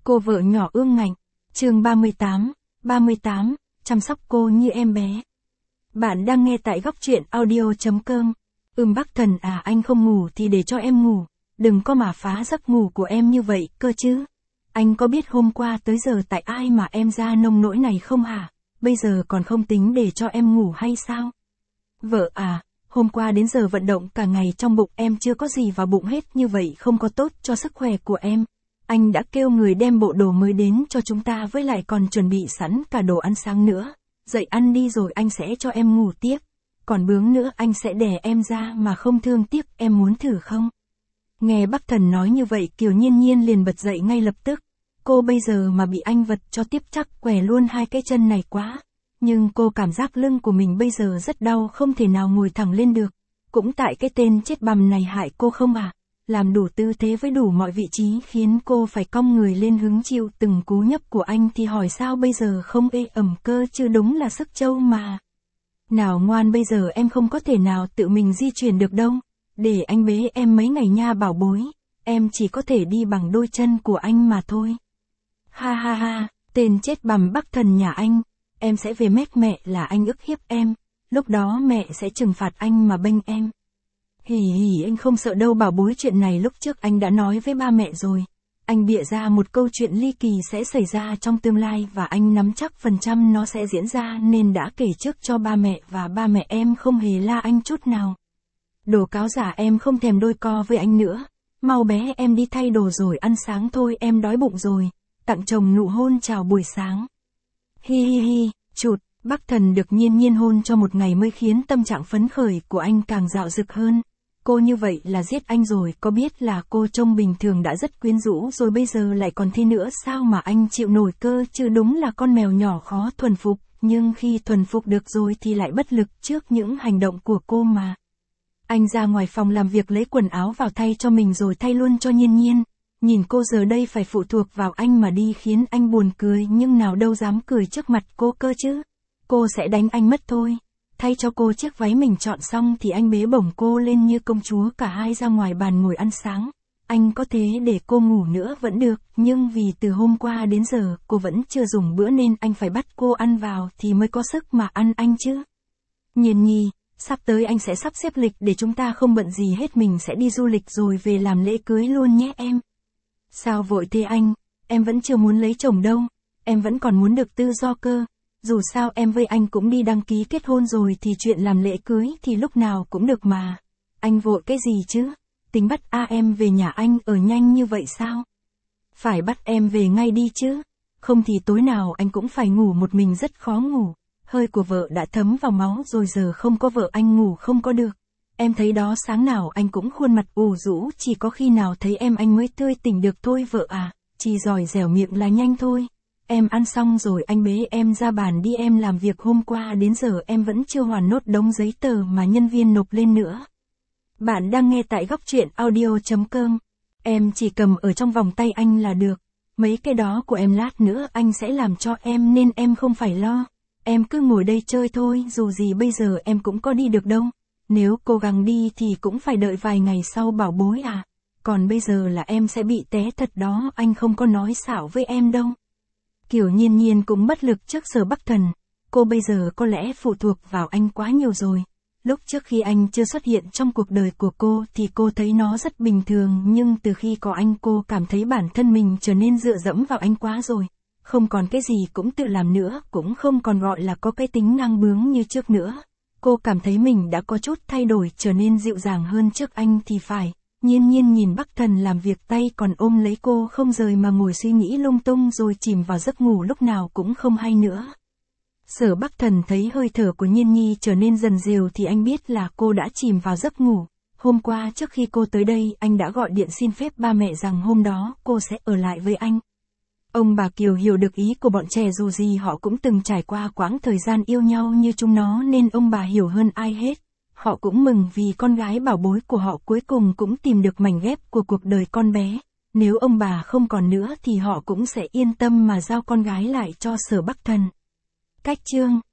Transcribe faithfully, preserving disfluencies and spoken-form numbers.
Cô vợ nhỏ ương ngạnh. Chương ba mươi tám, ba mươi tám, chăm sóc cô như em bé. Bạn đang nghe tại góc truyện audio chấm com. Ừm bác Thần à, anh không ngủ thì để cho em ngủ, đừng có mà phá giấc ngủ của em như vậy cơ chứ. Anh có biết hôm qua tới giờ tại ai mà em ra nông nỗi này không hả? Bây giờ còn không tính để cho em ngủ hay sao? Vợ à, hôm qua đến giờ vận động cả ngày trong bụng em chưa có gì vào bụng hết, như vậy không có tốt cho sức khỏe của em. Anh đã kêu người đem bộ đồ mới đến cho chúng ta, với lại còn chuẩn bị sẵn cả đồ ăn sáng nữa. Dậy ăn đi rồi anh sẽ cho em ngủ tiếp. Còn bướng nữa anh sẽ đẻ em ra mà không thương tiếc, em muốn thử không? Nghe bác Thần nói như vậy, Kiều Nhiên Nhiên liền bật dậy ngay lập tức. Cô bây giờ mà bị anh vật cho tiếp chắc què luôn hai cái chân này quá. Nhưng cô cảm giác lưng của mình bây giờ rất đau, không thể nào ngồi thẳng lên được. Cũng tại cái tên chết bằm này hại cô không à? Làm đủ tư thế với đủ mọi vị trí khiến cô phải cong người lên hứng chịu từng cú nhấp của anh, thì hỏi sao bây giờ không ê ẩm cơ chứ, đúng là sức trâu mà. Nào ngoan, bây giờ em không có thể nào tự mình di chuyển được đâu. Để anh bế em mấy ngày nha bảo bối, em chỉ có thể đi bằng đôi chân của anh mà thôi. Ha ha ha, tên chết bằm bác Thần nhà anh, em sẽ về mét mẹ là anh ức hiếp em, lúc đó mẹ sẽ trừng phạt anh mà bênh em. Hỉ hỉ, anh không sợ đâu bảo bối, chuyện này lúc trước anh đã nói với ba mẹ rồi. Anh bịa ra một câu chuyện ly kỳ sẽ xảy ra trong tương lai và anh nắm chắc phần trăm nó sẽ diễn ra nên đã kể trước cho ba mẹ, và ba mẹ em không hề la anh chút nào. Đồ cáo giả, em không thèm đôi co với anh nữa. Mau bé em đi thay đồ rồi ăn sáng thôi, em đói bụng rồi. Tặng chồng nụ hôn chào buổi sáng. Hi hi hi, chụt, bác Thần được Nhiên Nhiên hôn cho một ngày mới khiến tâm trạng phấn khởi của anh càng dạo dực hơn. Cô như vậy là giết anh rồi, có biết là cô trông bình thường đã rất quyến rũ rồi, bây giờ lại còn thế nữa sao mà anh chịu nổi cơ chứ, đúng là con mèo nhỏ khó thuần phục, nhưng khi thuần phục được rồi thì lại bất lực trước những hành động của cô mà. Anh ra ngoài phòng làm việc lấy quần áo vào thay cho mình rồi thay luôn cho Nhiên Nhiên. Nhìn cô giờ đây phải phụ thuộc vào anh mà đi khiến anh buồn cười, nhưng nào đâu dám cười trước mặt cô cơ chứ. Cô sẽ đánh anh mất thôi. Thay cho cô chiếc váy mình chọn xong thì anh bế bổng cô lên như công chúa, cả hai ra ngoài bàn ngồi ăn sáng. Anh có thế để cô ngủ nữa vẫn được, nhưng vì từ hôm qua đến giờ cô vẫn chưa dùng bữa nên anh phải bắt cô ăn vào thì mới có sức mà ăn anh chứ. Nhiên Nhi, sắp tới anh sẽ sắp xếp lịch để chúng ta không bận gì hết, mình sẽ đi du lịch rồi về làm lễ cưới luôn nhé em. Sao vội thế anh, em vẫn chưa muốn lấy chồng đâu, em vẫn còn muốn được tự do cơ. Dù sao em với anh cũng đi đăng ký kết hôn rồi thì chuyện làm lễ cưới thì lúc nào cũng được mà. Anh vội cái gì chứ? Tính bắt a em về nhà anh ở nhanh như vậy sao? Phải bắt em về ngay đi chứ. Không thì tối nào anh cũng phải ngủ một mình, rất khó ngủ. Hơi của vợ đã thấm vào máu rồi, giờ không có vợ anh ngủ không có được. Em thấy đó, sáng nào anh cũng khuôn mặt ủ rũ, chỉ có khi nào thấy em anh mới tươi tỉnh được thôi vợ à. Chỉ giỏi dẻo miệng là nhanh thôi. Em ăn xong rồi anh bế em ra bàn đi, em làm việc hôm qua đến giờ em vẫn chưa hoàn nốt đống giấy tờ mà nhân viên nộp lên nữa. Bạn đang nghe tại góc truyện audio chấm com. Em chỉ cầm ở trong vòng tay anh là được. Mấy cái đó của em lát nữa anh sẽ làm cho em nên em không phải lo. Em cứ ngồi đây chơi thôi, dù gì bây giờ em cũng có đi được đâu. Nếu cố gắng đi thì cũng phải đợi vài ngày sau bảo bối à. Còn bây giờ là em sẽ bị té thật đó, anh không có nói xạo với em đâu. Kiều Nhiên Nhiên cũng bất lực trước Sở Bắc Thần. Cô bây giờ có lẽ phụ thuộc vào anh quá nhiều rồi. Lúc trước khi anh chưa xuất hiện trong cuộc đời của cô thì cô thấy nó rất bình thường, nhưng từ khi có anh cô cảm thấy bản thân mình trở nên dựa dẫm vào anh quá rồi. Không còn cái gì cũng tự làm nữa, cũng không còn gọi là có cái tính ngang bướng như trước nữa. Cô cảm thấy mình đã có chút thay đổi, trở nên dịu dàng hơn trước anh thì phải. Nhiên Nhiên nhìn Bắc Thần làm việc tay còn ôm lấy cô không rời mà ngồi suy nghĩ lung tung rồi chìm vào giấc ngủ lúc nào cũng không hay nữa. Sở Bắc Thần thấy hơi thở của Nhiên Nhi trở nên dần dịu thì anh biết là cô đã chìm vào giấc ngủ. Hôm qua trước khi cô tới đây anh đã gọi điện xin phép ba mẹ rằng hôm đó cô sẽ ở lại với anh. Ông bà Kiều hiểu được ý của bọn trẻ, dù gì họ cũng từng trải qua quãng thời gian yêu nhau như chúng nó nên ông bà hiểu hơn ai hết. Họ cũng mừng vì con gái bảo bối của họ cuối cùng cũng tìm được mảnh ghép của cuộc đời con bé. Nếu ông bà không còn nữa thì họ cũng sẽ yên tâm mà giao con gái lại cho Sở Bắc Thần. Cách chương